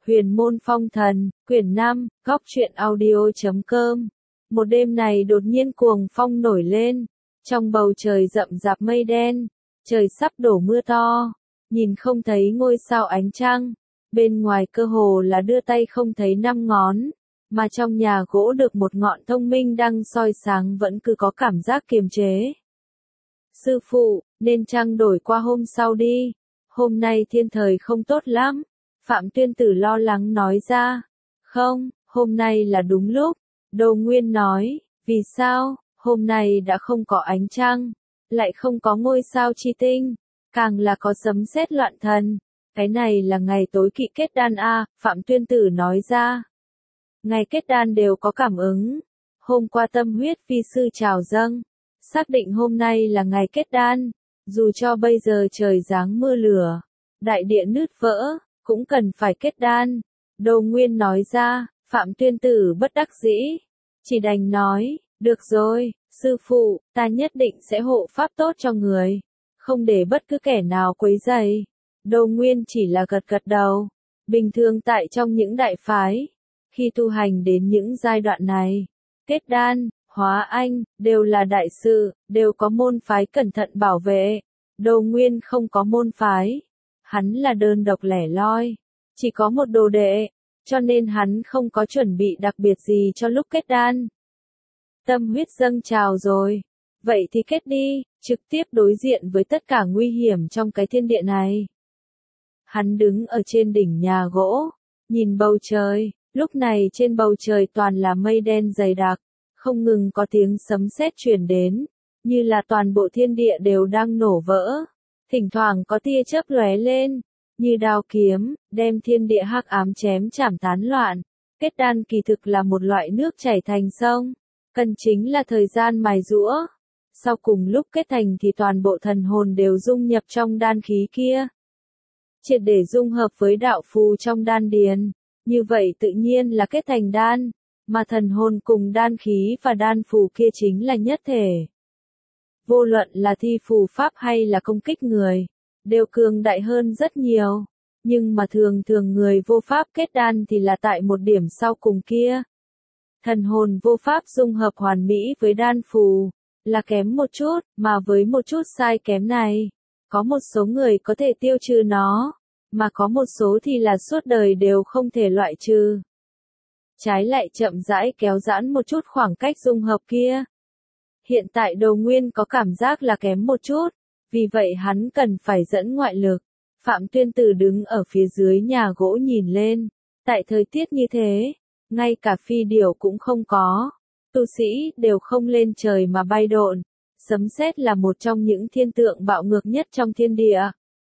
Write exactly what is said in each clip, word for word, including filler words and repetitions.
Huyền môn phong thần, quyển năm, góc truyện audio chấm com. Một đêm này đột nhiên cuồng phong nổi lên, trong bầu trời rậm rạp mây đen, trời sắp đổ mưa to, nhìn không thấy ngôi sao ánh trăng, bên ngoài cơ hồ là đưa tay không thấy năm ngón, mà trong nhà gỗ được một ngọn thông minh đang soi sáng vẫn cứ có cảm giác kiềm chế. Sư phụ, nên trăng đổi qua hôm sau đi, hôm nay thiên thời không tốt lắm. Phạm Tuyên Tử lo lắng nói ra. Không, hôm nay là đúng lúc. Đô Nguyên nói, vì sao, hôm nay đã không có ánh trăng, lại không có ngôi sao chi tinh, càng là có sấm sét loạn thần. Cái này là ngày tối kỵ kết đan a, Phạm Tuyên Tử nói ra. Ngày kết đan đều có cảm ứng. Hôm qua tâm huyết vi sư chào dâng, xác định hôm nay là ngày kết đan, dù cho bây giờ trời giáng mưa lửa, đại địa nứt vỡ, cũng cần phải kết đan. Đô Nguyên nói ra, Phạm Tuyên Tử bất đắc dĩ, chỉ đành nói, được rồi, sư phụ, ta nhất định sẽ hộ pháp tốt cho người, không để bất cứ kẻ nào quấy rầy. Đô Nguyên chỉ là gật gật đầu, bình thường tại trong những đại phái, khi tu hành đến những giai đoạn này, kết đan, hóa anh, đều là đại sự, đều có môn phái cẩn thận bảo vệ. Đô Nguyên không có môn phái. Hắn là đơn độc lẻ loi, chỉ có một đồ đệ, cho nên hắn không có chuẩn bị đặc biệt gì cho lúc kết đan. Tâm huyết dâng trào rồi, vậy thì kết đi, trực tiếp đối diện với tất cả nguy hiểm trong cái thiên địa này. Hắn đứng ở trên đỉnh nhà gỗ, nhìn bầu trời, lúc này trên bầu trời toàn là mây đen dày đặc, không ngừng có tiếng sấm sét truyền đến, như là toàn bộ thiên địa đều đang nổ vỡ. Thỉnh thoảng có tia chớp lóe lên, như đao kiếm, đem thiên địa hắc ám chém chảm tán loạn. Kết đan kỳ thực là một loại nước chảy thành sông, cần chính là thời gian mài giũa. Sau cùng lúc kết thành thì toàn bộ thần hồn đều dung nhập trong đan khí kia, triệt để dung hợp với đạo phù trong đan điền, như vậy tự nhiên là kết thành đan, mà thần hồn cùng đan khí và đan phù kia chính là nhất thể. Vô luận là thi phù pháp hay là công kích người, đều cường đại hơn rất nhiều, nhưng mà thường thường người vô pháp kết đan thì là tại một điểm sau cùng kia. Thần hồn vô pháp dung hợp hoàn mỹ với đan phù, là kém một chút, mà với một chút sai kém này, có một số người có thể tiêu trừ nó, mà có một số thì là suốt đời đều không thể loại trừ. Trái lại chậm rãi kéo giãn một chút khoảng cách dung hợp kia. Hiện tại Đô Nguyên có cảm giác là kém một chút, vì vậy hắn cần phải dẫn ngoại lực. Phạm Tuyên Tử đứng ở phía dưới nhà gỗ nhìn lên, tại thời tiết như thế, ngay cả phi điểu cũng không có, tu sĩ đều không lên trời mà bay độn, sấm sét là một trong những thiên tượng bạo ngược nhất trong thiên địa.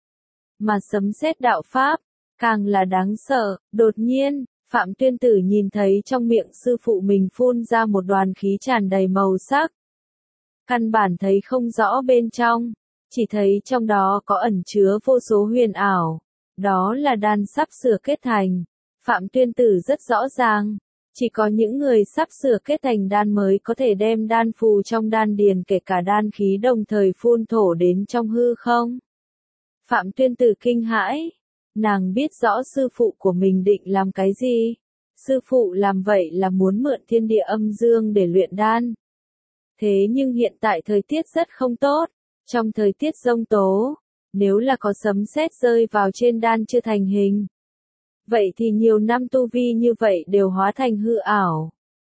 Mà sấm sét đạo pháp, càng là đáng sợ. Đột nhiên, Phạm Tuyên Tử nhìn thấy trong miệng sư phụ mình phun ra một đoàn khí tràn đầy màu sắc. Căn bản thấy không rõ bên trong, chỉ thấy trong đó có ẩn chứa vô số huyền ảo. Đó là đan sắp sửa kết thành. Phạm Tuyên Tử rất rõ ràng, chỉ có những người sắp sửa kết thành đan mới có thể đem đan phù trong đan điền kể cả đan khí đồng thời phun thổ đến trong hư không. Phạm Tuyên Tử kinh hãi, nàng biết rõ sư phụ của mình định làm cái gì. Sư phụ làm vậy là muốn mượn thiên địa âm dương để luyện đan. Thế nhưng hiện tại thời tiết rất không tốt, trong thời tiết giông tố, nếu là có sấm sét rơi vào trên đan chưa thành hình, vậy thì nhiều năm tu vi như vậy đều hóa thành hư ảo.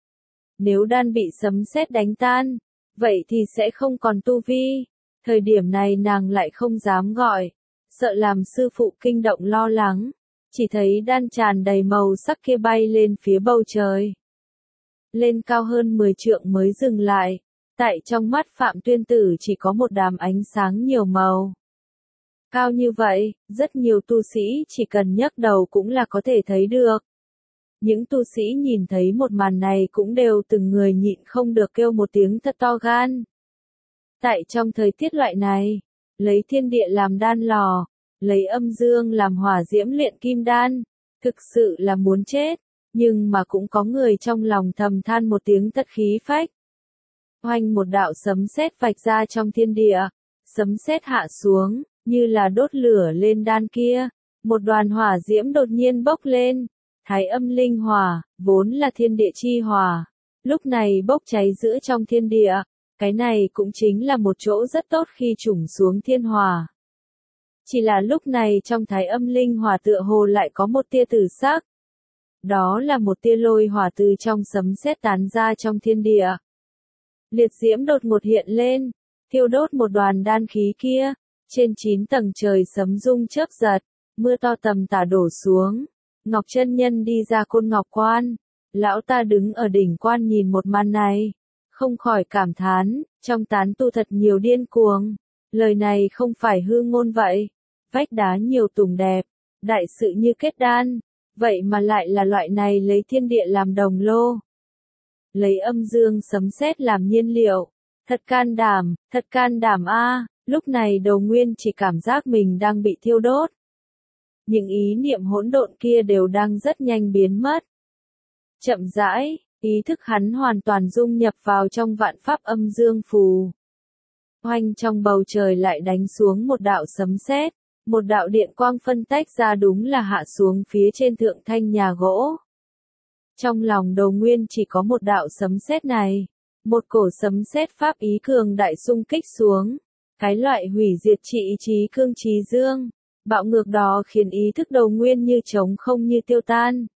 Nếu đan bị sấm sét đánh tan, vậy thì sẽ không còn tu vi. Thời điểm này nàng lại không dám gọi, sợ làm sư phụ kinh động lo lắng, chỉ thấy đan tràn đầy màu sắc kia bay lên phía bầu trời. Lên cao hơn mười trượng mới dừng lại. Tại trong mắt Phạm Tuyên Tử chỉ có một đám ánh sáng nhiều màu. Cao như vậy, rất nhiều tu sĩ chỉ cần nhấc đầu cũng là có thể thấy được. Những tu sĩ nhìn thấy một màn này cũng đều từng người nhịn không được kêu một tiếng thật to gan. Tại trong thời tiết loại này, lấy thiên địa làm đan lò, lấy âm dương làm hỏa diễm luyện kim đan, thực sự là muốn chết, nhưng mà cũng có người trong lòng thầm than một tiếng thật khí phách. Oanh một đạo sấm sét vạch ra trong thiên địa, sấm sét hạ xuống, như là đốt lửa lên đan kia, một đoàn hỏa diễm đột nhiên bốc lên, Thái âm linh hỏa, vốn là thiên địa chi hỏa, lúc này bốc cháy giữa trong thiên địa, cái này cũng chính là một chỗ rất tốt khi trùng xuống thiên hỏa. Chỉ là lúc này trong thái âm linh hỏa tựa hồ lại có một tia tử sắc. Đó là một tia lôi hỏa từ trong sấm sét tán ra trong thiên địa. Liệt diễm đột ngột hiện lên, thiêu đốt một đoàn đan khí kia, trên chín tầng trời sấm rung chớp giật, mưa to tầm tả đổ xuống. Ngọc chân nhân đi ra Côn Ngọc Quan, lão ta đứng ở đỉnh quan nhìn một màn này, không khỏi cảm thán, trong tán tu thật nhiều điên cuồng, lời này không phải hư ngôn vậy, vách đá nhiều tùng đẹp, đại sự như kết đan, vậy mà lại là loại này lấy thiên địa làm đồng lô. Lấy âm dương sấm sét làm nhiên liệu, thật can đảm, thật can đảm a. Lúc này Đầu Nguyên chỉ cảm giác mình đang bị thiêu đốt. Những ý niệm hỗn độn kia đều đang rất nhanh biến mất. Chậm rãi, ý thức hắn hoàn toàn dung nhập vào trong vạn pháp âm dương phù. Oanh, trong bầu trời lại đánh xuống một đạo sấm sét, một đạo điện quang phân tách ra, đúng là hạ xuống phía trên thượng thanh nhà gỗ. Trong lòng Đầu Nguyên chỉ có một đạo sấm sét này, một cổ sấm sét pháp ý cường đại xung kích xuống, cái loại hủy diệt trị ý chí cương trí dương, bạo ngược đó khiến ý thức Đầu Nguyên như trống không như tiêu tan.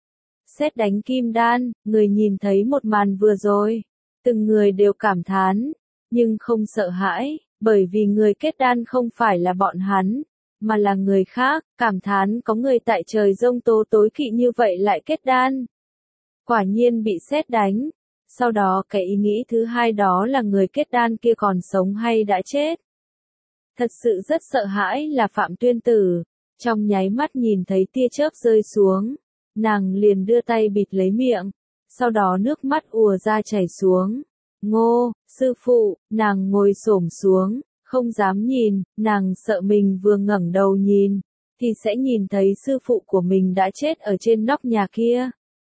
Sét đánh kim đan, người nhìn thấy một màn vừa rồi, từng người đều cảm thán, nhưng không sợ hãi, bởi vì người kết đan không phải là bọn hắn, mà là người khác, cảm thán có người tại trời giông tố tối kỵ như vậy lại kết đan. Quả nhiên bị sét đánh. Sau đó cái ý nghĩ thứ hai đó là người kết đan kia còn sống hay đã chết. Thật sự rất sợ hãi là Phạm Tuyên Tử, trong nháy mắt nhìn thấy tia chớp rơi xuống, nàng liền đưa tay bịt lấy miệng, sau đó nước mắt ùa ra chảy xuống. Ngô, sư phụ, nàng ngồi xổm xuống, không dám nhìn, nàng sợ mình vừa ngẩng đầu nhìn, thì sẽ nhìn thấy sư phụ của mình đã chết ở trên nóc nhà kia.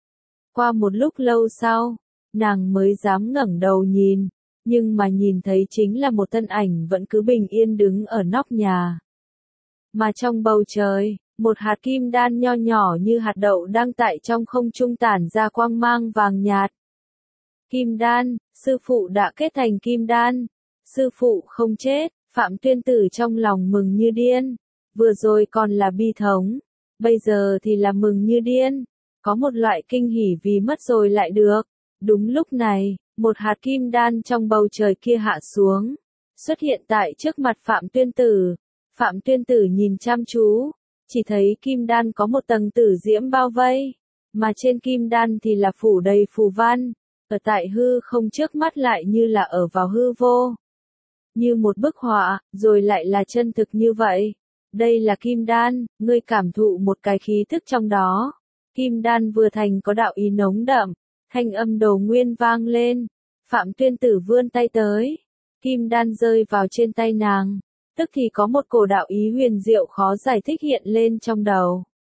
Qua một lúc lâu sau, nàng mới dám ngẩng đầu nhìn, nhưng mà nhìn thấy chính là một thân ảnh vẫn cứ bình yên đứng ở nóc nhà. Mà trong bầu trời, một hạt kim đan nho nhỏ như hạt đậu đang tại trong không trung tản ra quang mang vàng nhạt. Kim đan, sư phụ đã kết thành kim đan, sư phụ không chết, Phạm Tuyên Tử trong lòng mừng như điên, vừa rồi còn là bi thống, bây giờ thì là mừng như điên, có một loại kinh hỉ vì mất rồi lại được. Đúng lúc này, một hạt kim đan trong bầu trời kia hạ xuống, xuất hiện tại trước mặt Phạm Tuyên Tử. Phạm Tuyên Tử nhìn chăm chú, chỉ thấy kim đan có một tầng tử diễm bao vây, mà trên kim đan thì là phủ đầy phù văn, ở tại hư không trước mắt lại như là ở vào hư vô. Như một bức họa, rồi lại là chân thực như vậy. Đây là kim đan, ngươi cảm thụ một cái khí thức trong đó. Kim đan vừa thành có đạo ý nồng đậm. Thanh âm Đầu Nguyên vang lên, Phạm Tuyên Tử vươn tay tới, kim đan rơi vào trên tay nàng, tức thì có một cổ đạo ý huyền diệu khó giải thích hiện lên trong đầu.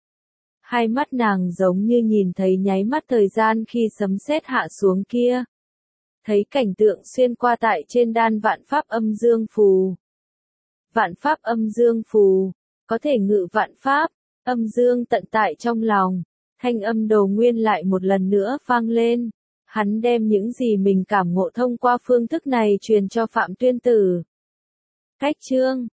Hai mắt nàng giống như nhìn thấy nháy mắt thời gian khi sấm sét hạ xuống kia. Thấy cảnh tượng xuyên qua tại trên đan vạn pháp âm dương phù. Vạn pháp âm dương phù, có thể ngự vạn pháp, âm dương tận tại trong lòng. Thanh âm Đầu Nguyên lại một lần nữa vang lên, hắn đem những gì mình cảm ngộ thông qua phương thức này truyền cho Phạm Tuyên Tử. Cách chương